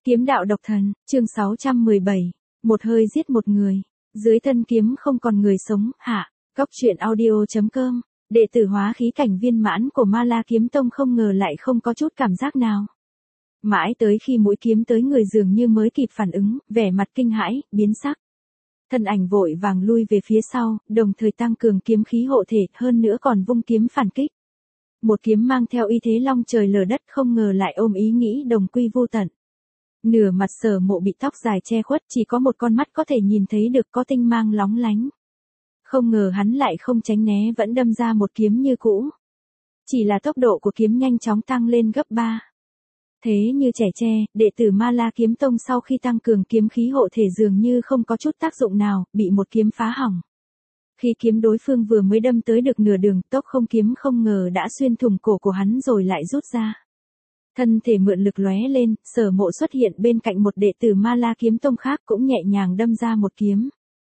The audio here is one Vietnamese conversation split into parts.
Kiếm đạo độc thần, chương 617. Một hơi giết một người. Dưới thân kiếm không còn người sống, hạ. Góc truyện audio.com. Đệ tử hóa khí cảnh viên mãn của Ma La Kiếm Tông không ngờ lại không có chút cảm giác nào. Mãi tới khi mũi kiếm tới người dường như mới kịp phản ứng, vẻ mặt kinh hãi, biến sắc. Thân ảnh vội vàng lui về phía sau, đồng thời tăng cường kiếm khí hộ thể, hơn nữa còn vung kiếm phản kích. Một kiếm mang theo uy thế long trời lở đất, không ngờ lại ôm ý nghĩ đồng quy vô tận. Nửa mặt Sở Mộ bị tóc dài che khuất, chỉ có một con mắt có thể nhìn thấy được có tinh mang lóng lánh. Không ngờ hắn lại không tránh né, vẫn đâm ra một kiếm như cũ. Chỉ là tốc độ của kiếm nhanh chóng tăng lên gấp 3. Thế như trẻ tre, đệ tử Ma La Kiếm Tông sau khi tăng cường kiếm khí hộ thể dường như không có chút tác dụng nào, bị một kiếm phá hỏng. Khi kiếm đối phương vừa mới đâm tới được nửa đường, tốc không kiếm không ngờ đã xuyên thủng cổ của hắn rồi lại rút ra. Thân thể mượn lực lóe lên, Sở Mộ xuất hiện bên cạnh một đệ tử Ma La Kiếm Tông khác cũng nhẹ nhàng đâm ra một kiếm.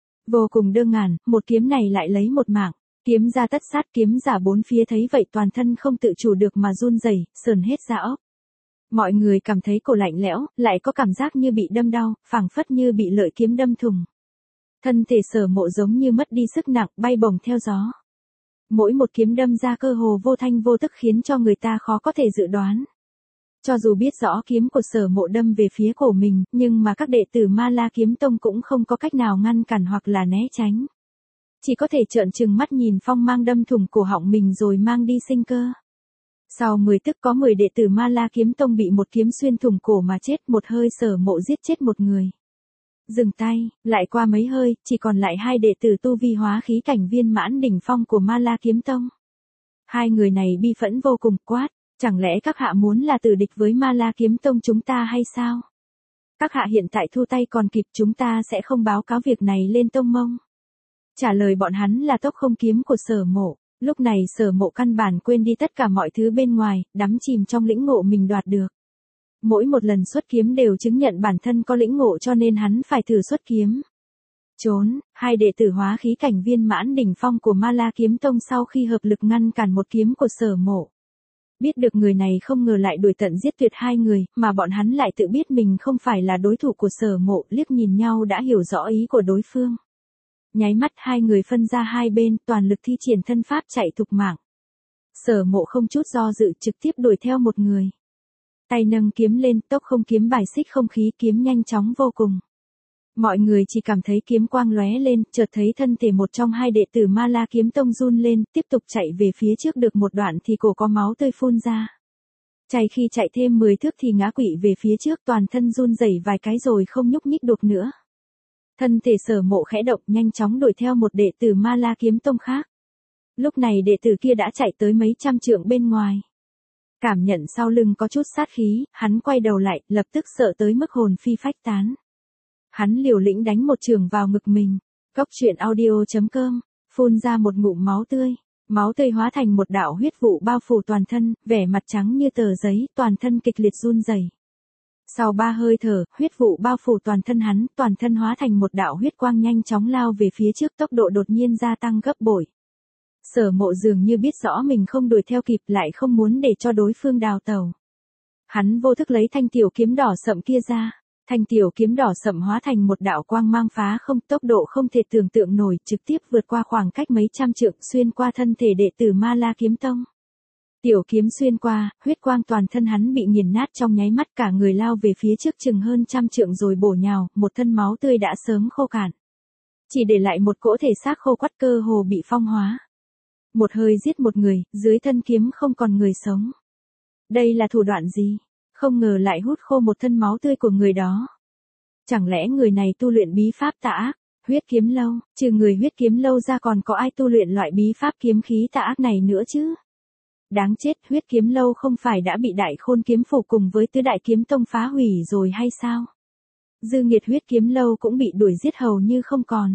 Vô cùng đơn giản, một kiếm này lại lấy một mạng. Kiếm ra tất sát, kiếm giả bốn phía thấy vậy toàn thân không tự chủ được mà run rẩy, sờn hết da óc. Mọi người cảm thấy cổ lạnh lẽo, lại có cảm giác như bị đâm đau, phảng phất như bị lợi kiếm đâm thủng. Thân thể Sở Mộ giống như mất đi sức nặng, bay bổng theo gió. Mỗi một kiếm đâm ra cơ hồ vô thanh vô tức khiến cho người ta khó có thể dự đoán. Cho dù biết rõ kiếm của Sở Mộ đâm về phía cổ mình, nhưng mà các đệ tử Ma La Kiếm Tông cũng không có cách nào ngăn cản hoặc là né tránh. Chỉ có thể trợn trừng mắt nhìn phong mang đâm thủng cổ họng mình rồi mang đi sinh cơ. Sau 10 tức có 10 đệ tử Ma La Kiếm Tông bị một kiếm xuyên thủng cổ mà chết, một hơi Sở Mộ giết chết một người. Dừng tay, lại qua mấy hơi, chỉ còn lại 2 đệ tử tu vi hóa khí cảnh viên mãn đỉnh phong của Ma La Kiếm Tông. 2 người này bi phẫn vô cùng, quát, chẳng lẽ các hạ muốn là tử địch với Ma La Kiếm Tông chúng ta hay sao? Các hạ hiện tại thu tay còn kịp, chúng ta sẽ không báo cáo việc này lên tông mông. Trả lời bọn hắn là tốc không kiếm của Sở Mộ. Lúc này Sở Mộ căn bản quên đi tất cả mọi thứ bên ngoài, đắm chìm trong lĩnh ngộ mình đoạt được. Mỗi một lần xuất kiếm đều chứng nhận bản thân có lĩnh ngộ cho nên hắn phải thử xuất kiếm. Trốn, 2 đệ tử hóa khí cảnh viên mãn đỉnh phong của Ma La Kiếm Tông sau khi hợp lực ngăn cản một kiếm của Sở Mộ. Biết được người này không ngờ lại đuổi tận giết tuyệt 2 người, mà bọn hắn lại tự biết mình không phải là đối thủ của Sở Mộ, liếc nhìn nhau đã hiểu rõ ý của đối phương. Nháy mắt 2 người phân ra hai bên, toàn lực thi triển thân pháp chạy thục mạng. Sở Mộ không chút do dự trực tiếp đuổi theo một người. Tay nâng kiếm lên, tốc không kiếm bài xích không khí, kiếm nhanh chóng vô cùng. Mọi người chỉ cảm thấy kiếm quang lóe lên, chợt thấy thân thể một trong 2 đệ tử Ma La Kiếm Tông run lên, tiếp tục chạy về phía trước được một đoạn thì cổ có máu tươi phun ra. Chạy khi chạy thêm 10 thước thì ngã quỵ về phía trước, toàn thân run rẩy vài cái rồi không nhúc nhích được nữa. Thân thể Sở Mộ khẽ động, nhanh chóng đuổi theo một đệ tử Ma La Kiếm Tông khác. Lúc này đệ tử kia đã chạy tới mấy trăm trượng bên ngoài. Cảm nhận sau lưng có chút sát khí, hắn quay đầu lại, lập tức sợ tới mức hồn phi phách tán. Hắn liều lĩnh đánh một chưởng vào ngực mình. Góc truyện audio.com, phun ra một ngụm máu tươi hóa thành một đạo huyết vụ bao phủ toàn thân, vẻ mặt trắng như tờ giấy, toàn thân kịch liệt run rẩy. Sau 3 hơi thở, huyết vụ bao phủ toàn thân hắn, toàn thân hóa thành một đạo huyết quang nhanh chóng lao về phía trước, tốc độ đột nhiên gia tăng gấp bội. Sở Mộ dường như biết rõ mình không đuổi theo kịp, lại không muốn để cho đối phương đào tẩu. Hắn vô thức lấy thanh tiểu kiếm đỏ sậm kia ra. Thanh tiểu kiếm đỏ sậm hóa thành một đạo quang mang phá không, tốc độ không thể tưởng tượng nổi, trực tiếp vượt qua khoảng cách mấy trăm trượng, xuyên qua thân thể đệ tử Ma La Kiếm Tông. Tiểu kiếm xuyên qua, huyết quang toàn thân hắn bị nghiền nát trong nháy mắt, cả người lao về phía trước chừng hơn trăm trượng rồi bổ nhào, một thân máu tươi đã sớm khô cạn. Chỉ để lại một cỗ thể xác khô quắt cơ hồ bị phong hóa. Một hơi giết một người, dưới thân kiếm không còn người sống. Đây là thủ đoạn gì? Không ngờ lại hút khô một thân máu tươi của người đó. Chẳng lẽ người này tu luyện bí pháp tà ác, huyết kiếm lâu, trừ người huyết kiếm lâu ra còn có ai tu luyện loại bí pháp kiếm khí tà ác này nữa chứ? Đáng chết, huyết kiếm lâu không phải đã bị Đại Khôn kiếm phủ cùng với Tứ Đại Kiếm Tông phá hủy rồi hay sao? Dư nghiệt huyết kiếm lâu cũng bị đuổi giết hầu như không còn.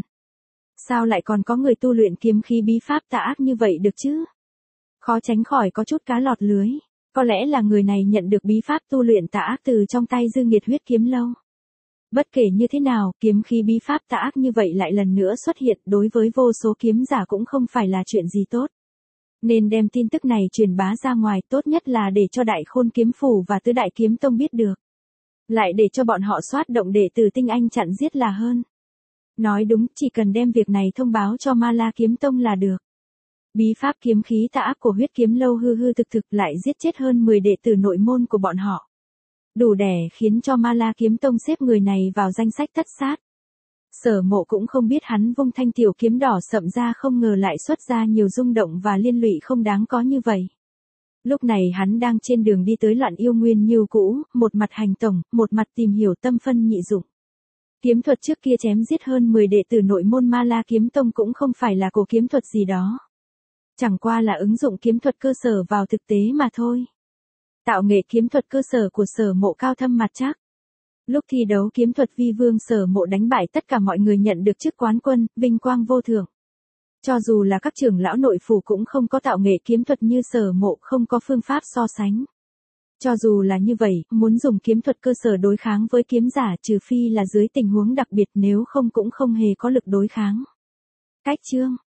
Sao lại còn có người tu luyện kiếm khí bí pháp tà ác như vậy được chứ? Khó tránh khỏi có chút cá lọt lưới. Có lẽ là người này nhận được bí pháp tu luyện tà ác từ trong tay Dư nghiệt huyết kiếm lâu. Bất kể như thế nào, kiếm khí bí pháp tà ác như vậy lại lần nữa xuất hiện, đối với vô số kiếm giả cũng không phải là chuyện gì tốt. Nên đem tin tức này truyền bá ra ngoài, tốt nhất là để cho Đại Khôn kiếm phủ và Tứ Đại Kiếm Tông biết được. lại để cho bọn họ soát động đệ tử tinh anh chặn giết là hơn. Nói đúng, chỉ cần đem việc này thông báo cho Ma La Kiếm Tông là được. Bí pháp kiếm khí tà ác của huyết kiếm lâu hư hư thực thực lại giết chết hơn 10 đệ tử nội môn của bọn họ. Đủ để khiến cho Ma La Kiếm Tông xếp người này vào danh sách thất sát. Sở Mộ cũng không biết hắn vung thanh tiểu kiếm đỏ sậm ra không ngờ lại xuất ra nhiều rung động và liên lụy không đáng có như vậy. Lúc này hắn đang trên đường đi tới Loạn Yêu Nguyên như cũ, một mặt hành tổng, một mặt tìm hiểu tâm phân nhị dụng. Kiếm thuật trước kia chém giết hơn 10 đệ tử nội môn Ma La Kiếm Tông cũng không phải là cổ kiếm thuật gì đó. Chẳng qua là ứng dụng kiếm thuật cơ sở vào thực tế mà thôi. Tạo nghệ kiếm thuật cơ sở của Sở Mộ cao thâm mặt chắc. Lúc thi đấu kiếm thuật vi vương Sở Mộ đánh bại tất cả mọi người nhận được chức quán quân, vinh quang vô thượng. Cho dù là các trưởng lão nội phủ cũng không có tạo nghệ kiếm thuật như Sở Mộ, không có phương pháp so sánh. Cho dù là như vậy, muốn dùng kiếm thuật cơ sở đối kháng với kiếm giả trừ phi là dưới tình huống đặc biệt, nếu không cũng không hề có lực đối kháng. Cách chương